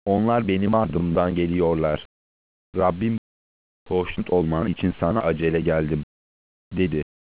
Onlar benim ardımdan geliyorlar. Rabbim hoşnut olman için sana acele geldim, dedi.